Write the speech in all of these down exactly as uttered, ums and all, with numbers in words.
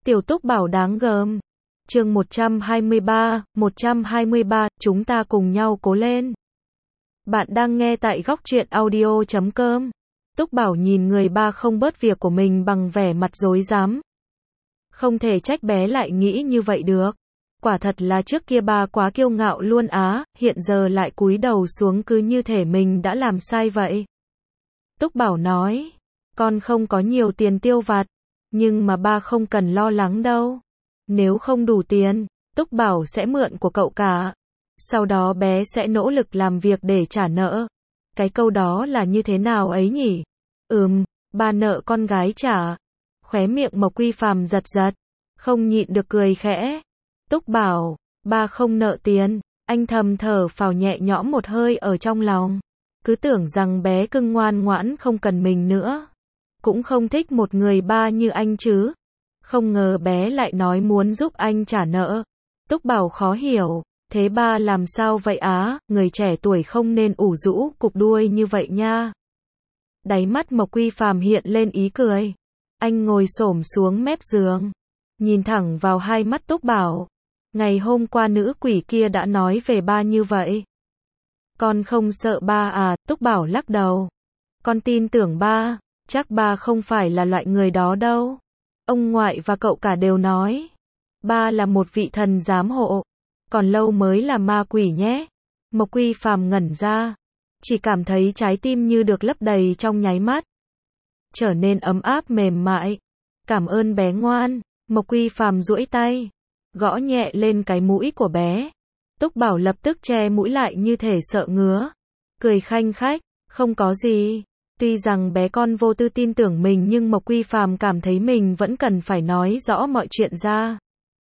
Tiểu Túc Bảo đáng gờm. Chương một trăm hai mươi ba, một trăm hai mươi ba, chúng ta cùng nhau cố lên. Bạn đang nghe tại góc truyện audio chấm com. Túc Bảo nhìn người ba không bớt việc của mình bằng vẻ mặt rối rắm. Không thể trách bé lại nghĩ như vậy được. Quả thật là trước kia ba quá kiêu ngạo luôn á, hiện giờ lại cúi đầu xuống cứ như thể mình đã làm sai vậy. Túc Bảo nói, con không có nhiều tiền tiêu vặt, nhưng mà ba không cần lo lắng đâu. Nếu không đủ tiền, Túc Bảo sẽ mượn của cậu cả. Sau đó bé sẽ nỗ lực làm việc để trả nợ. Cái câu đó là như thế nào ấy nhỉ? Ừm, ba nợ con gái trả. Khóe miệng Mộc Quy Phàm giật giật, không nhịn được cười khẽ. Túc Bảo, ba không nợ tiền. Anh thầm thở phào nhẹ nhõm một hơi ở trong lòng. Cứ tưởng rằng bé cưng ngoan ngoãn không cần mình nữa. Cũng không thích một người ba như anh chứ. Không ngờ bé lại nói muốn giúp anh trả nợ. Túc Bảo khó hiểu, thế ba làm sao vậy á, người trẻ tuổi không nên ủ rũ cục đuôi như vậy nha. Đáy mắt Mộc Quy Phàm hiện lên ý cười. Anh ngồi xổm xuống mép giường, nhìn thẳng vào hai mắt Túc Bảo. Ngày hôm qua nữ quỷ kia đã nói về ba như vậy. Con không sợ ba à? Túc Bảo lắc đầu. Con tin tưởng ba, chắc ba không phải là loại người đó đâu. Ông ngoại và cậu cả đều nói, ba là một vị thần giám hộ, còn lâu mới là ma quỷ nhé. Mộc Quy Phàm ngẩn ra, chỉ cảm thấy trái tim như được lấp đầy trong nháy mắt, trở nên ấm áp mềm mại. Cảm ơn bé ngoan. Mộc Quy Phàm duỗi tay, gõ nhẹ lên cái mũi của bé. Túc Bảo lập tức che mũi lại như thể sợ ngứa, cười khanh khách, không có gì. Tuy rằng bé con vô tư tin tưởng mình nhưng Mộc Quy Phàm cảm thấy mình vẫn cần phải nói rõ mọi chuyện ra.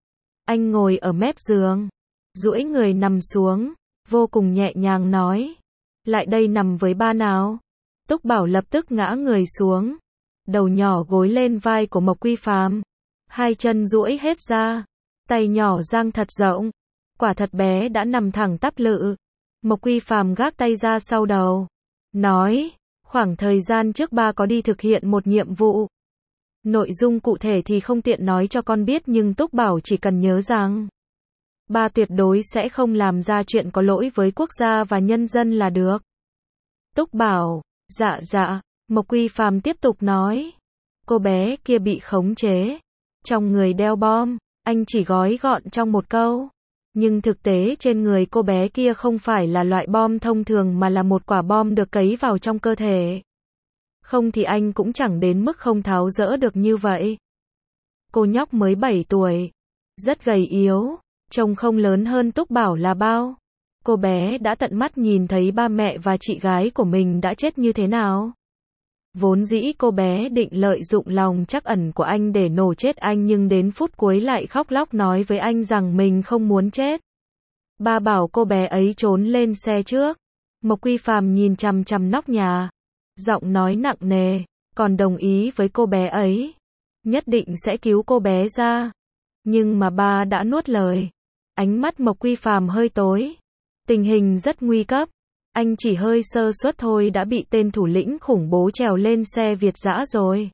Anh ngồi ở mép giường, duỗi người nằm xuống, vô cùng nhẹ nhàng nói, lại đây nằm với ba nào. Túc Bảo lập tức ngã người xuống, đầu nhỏ gối lên vai của Mộc Quy Phàm, hai chân duỗi hết ra, tay nhỏ dang thật rộng, quả thật bé đã nằm thẳng tắp lự. Mộc Quy Phàm gác tay ra sau đầu, nói, khoảng thời gian trước ba có đi thực hiện một nhiệm vụ. Nội dung cụ thể thì không tiện nói cho con biết nhưng Túc Bảo chỉ cần nhớ rằng ba tuyệt đối sẽ không làm ra chuyện có lỗi với quốc gia và nhân dân là được. Túc Bảo, dạ dạ. Mộc Quy Phàm tiếp tục nói, cô bé kia bị khống chế, trong người đeo bom. Anh chỉ gói gọn trong một câu, nhưng thực tế trên người cô bé kia không phải là loại bom thông thường mà là một quả bom được cấy vào trong cơ thể. Không thì anh cũng chẳng đến mức không tháo dỡ được như vậy. Cô nhóc mới bảy tuổi, rất gầy yếu, trông không lớn hơn Túc Bảo là bao. Cô bé đã tận mắt nhìn thấy ba mẹ và chị gái của mình đã chết như thế nào. Vốn dĩ cô bé định lợi dụng lòng trắc ẩn của anh để nổ chết anh nhưng đến phút cuối lại khóc lóc nói với anh rằng mình không muốn chết. Ba bảo cô bé ấy trốn lên xe trước. Mộc Quy Phàm nhìn chằm chằm nóc nhà, giọng nói nặng nề, còn đồng ý với cô bé ấy, nhất định sẽ cứu cô bé ra. Nhưng mà ba đã nuốt lời. Ánh mắt Mộc Quy Phàm hơi tối. Tình hình rất nguy cấp. Anh chỉ hơi sơ suất thôi đã bị tên thủ lĩnh khủng bố trèo lên xe Việt dã rồi.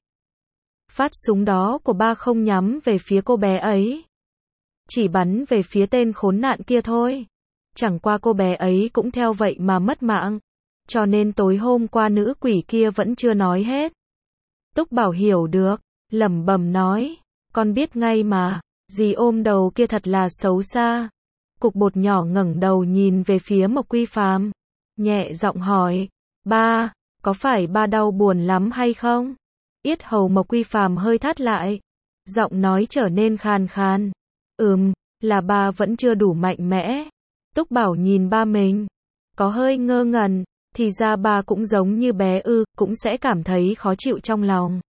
Phát súng đó của ba không nhắm về phía cô bé ấy, chỉ bắn về phía tên khốn nạn kia thôi. Chẳng qua cô bé ấy cũng theo vậy mà mất mạng. Cho nên tối hôm qua nữ quỷ kia vẫn chưa nói hết. Túc Bảo hiểu được, lẩm bẩm nói, con biết ngay mà, dì ôm đầu kia thật là xấu xa. Cục bột nhỏ ngẩng đầu nhìn về phía Mộc Quy Phàm, nhẹ giọng hỏi, ba, có phải ba đau buồn lắm hay không? Yết hầu Mộc Quy Phàm hơi thắt lại, giọng nói trở nên khàn khàn, ừm, là ba vẫn chưa đủ mạnh mẽ. Túc Bảo nhìn ba mình, có hơi ngơ ngẩn, thì ra ba cũng giống như bé ư, cũng sẽ cảm thấy khó chịu trong lòng.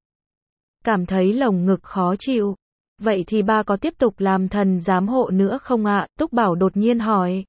Cảm thấy lồng ngực khó chịu. Vậy thì ba có tiếp tục làm thần giám hộ nữa không ạ? Túc Bảo đột nhiên hỏi.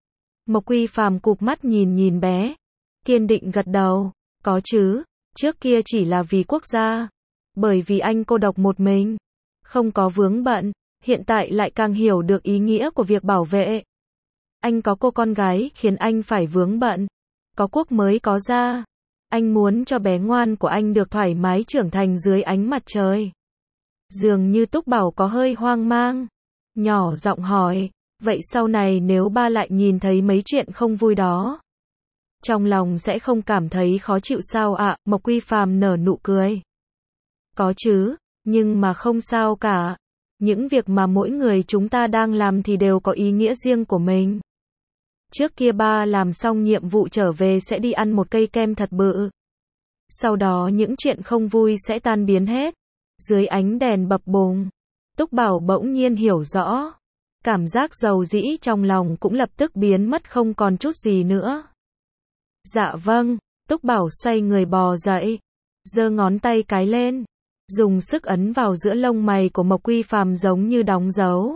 Mộc Quy Phàm cụp mắt nhìn nhìn bé, kiên định gật đầu, có chứ, trước kia chỉ là vì quốc gia, bởi vì anh cô độc một mình, không có vướng bận, hiện tại lại càng hiểu được ý nghĩa của việc bảo vệ. Anh có cô con gái khiến anh phải vướng bận, có quốc mới có gia. Anh muốn cho bé ngoan của anh được thoải mái trưởng thành dưới ánh mặt trời. Dường như Túc Bảo có hơi hoang mang. Nhỏ giọng hỏi, vậy sau này nếu ba lại nhìn thấy mấy chuyện không vui đó, trong lòng sẽ không cảm thấy khó chịu sao ạ? Mộc Quy Phàm nở nụ cười. Có chứ, nhưng mà không sao cả. Những việc mà mỗi người chúng ta đang làm thì đều có ý nghĩa riêng của mình. Trước kia ba làm xong nhiệm vụ trở về sẽ đi ăn một cây kem thật bự. Sau đó những chuyện không vui sẽ tan biến hết. Dưới ánh đèn bập bùng, Túc Bảo bỗng nhiên hiểu rõ. Cảm giác dầu dĩ trong lòng cũng lập tức biến mất không còn chút gì nữa. Dạ vâng, Túc Bảo xoay người bò dậy, giơ ngón tay cái lên, dùng sức ấn vào giữa lông mày của Mộc Quy Phàm giống như đóng dấu.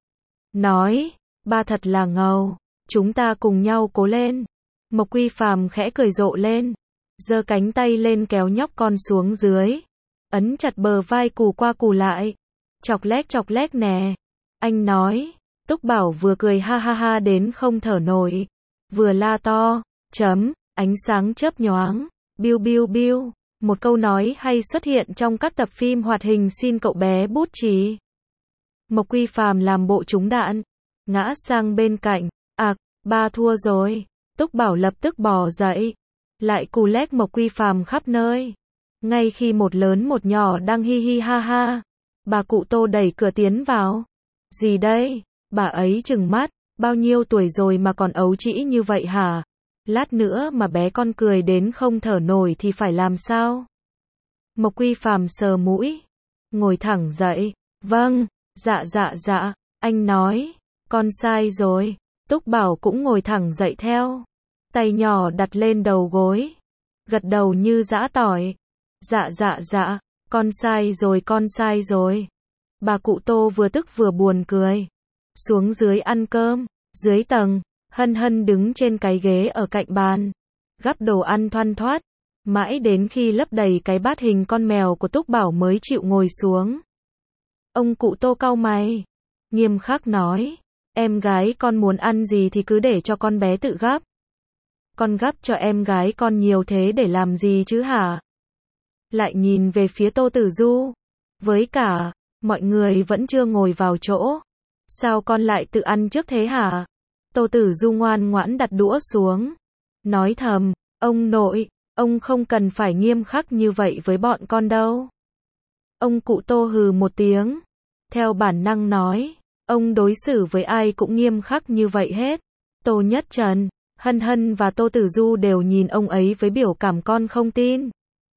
Nói, ba thật là ngầu, chúng ta cùng nhau cố lên. Mộc Quy Phàm khẽ cười rộ lên, giơ cánh tay lên kéo nhóc con xuống dưới, ấn chặt bờ vai cù qua cù lại. Chọc lét chọc lét nè, anh nói. Túc Bảo vừa cười ha ha ha đến không thở nổi, vừa la to, chấm, ánh sáng chớp nhoáng, biu biu biu. Một câu nói hay xuất hiện trong các tập phim hoạt hình xin cậu bé bút chì. Mộc Quy Phàm làm bộ trúng đạn, ngã sang bên cạnh, ạc, ba thua rồi. Túc Bảo lập tức bò dậy, lại cù lét Mộc Quy Phàm khắp nơi. Ngay khi một lớn một nhỏ đang hi hi ha ha, bà cụ Tô đẩy cửa tiến vào. Gì đây? Bà ấy trừng mắt, bao nhiêu tuổi rồi mà còn ấu trĩ như vậy hả? Lát nữa mà bé con cười đến không thở nổi thì phải làm sao? Mộc Quy Phàm sờ mũi, ngồi thẳng dậy, vâng, dạ dạ dạ, anh nói, con sai rồi. Túc Bảo cũng ngồi thẳng dậy theo, tay nhỏ đặt lên đầu gối, gật đầu như giã tỏi, dạ dạ dạ, con sai rồi con sai rồi. Bà cụ Tô vừa tức vừa buồn cười. Xuống dưới ăn cơm, dưới tầng, Hân Hân đứng trên cái ghế ở cạnh bàn, gắp đồ ăn thoăn thoắt, mãi đến khi lấp đầy cái bát hình con mèo của Túc Bảo mới chịu ngồi xuống. Ông cụ Tô cau mày, nghiêm khắc nói, em gái con muốn ăn gì thì cứ để cho con bé tự gắp. Con gắp cho em gái con nhiều thế để làm gì chứ hả? Lại nhìn về phía Tô Tử Du, với cả, mọi người vẫn chưa ngồi vào chỗ. Sao con lại tự ăn trước thế hả? Tô Tử Du ngoan ngoãn đặt đũa xuống, nói thầm, ông nội, ông không cần phải nghiêm khắc như vậy với bọn con đâu. Ông cụ Tô hừ một tiếng, theo bản năng nói, ông đối xử với ai cũng nghiêm khắc như vậy hết. Tô Nhất Trần, Hân Hân và Tô Tử Du đều nhìn ông ấy với biểu cảm con không tin.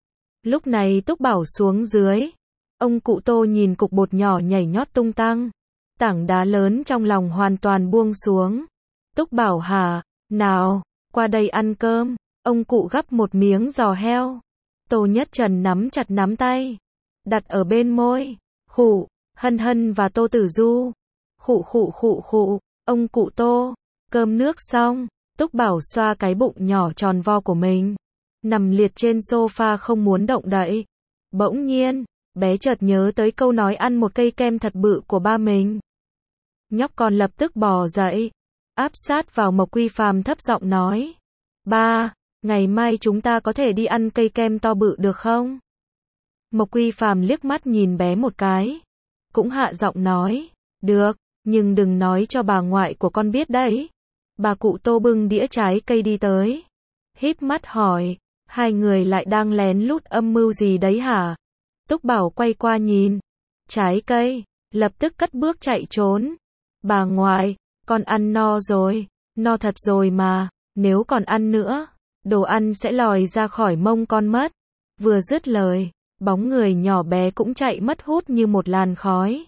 Lúc này Túc Bảo xuống dưới, ông cụ Tô nhìn cục bột nhỏ nhảy nhót tung tăng. Tảng đá lớn trong lòng hoàn toàn buông xuống. Túc Bảo hả, nào, qua đây ăn cơm. Ông cụ gắp một miếng giò heo. Tô Nhất Trần nắm chặt nắm tay, đặt ở bên môi. Khụ, Hân Hân và Tô Tử Du. Khụ khụ khụ khụ, ông cụ Tô. Cơm nước xong, Túc Bảo xoa cái bụng nhỏ tròn vo của mình, nằm liệt trên sofa không muốn động đậy. Bỗng nhiên, bé chợt nhớ tới câu nói ăn một cây kem thật bự của ba mình. Nhóc con lập tức bò dậy, áp sát vào Mộc Quy Phàm thấp giọng nói, ba, ngày mai chúng ta có thể đi ăn cây kem to bự được không? Mộc Quy Phàm liếc mắt nhìn bé một cái, cũng hạ giọng nói, được, nhưng đừng nói cho bà ngoại của con biết đấy. Bà cụ Tô bưng đĩa trái cây đi tới, híp mắt hỏi, hai người lại đang lén lút âm mưu gì đấy hả? Túc Bảo quay qua nhìn, trái cây, lập tức cất bước chạy trốn. Bà ngoại, con ăn no rồi, no thật rồi mà, nếu còn ăn nữa, đồ ăn sẽ lòi ra khỏi mông con mất. Vừa dứt lời, bóng người nhỏ bé cũng chạy mất hút như một làn khói.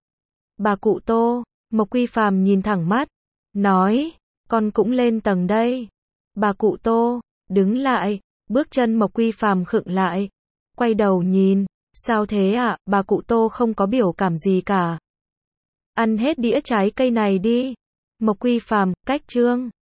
Bà cụ Tô, Mộc Quy Phàm nhìn thẳng mắt, nói, con cũng lên tầng đây. Bà cụ Tô, đứng lại, bước chân Mộc Quy Phàm khựng lại, quay đầu nhìn, sao thế ạ? À? Bà cụ Tô không có biểu cảm gì cả. Ăn hết đĩa trái cây này đi. Mộc Quy Phàm, cách chương.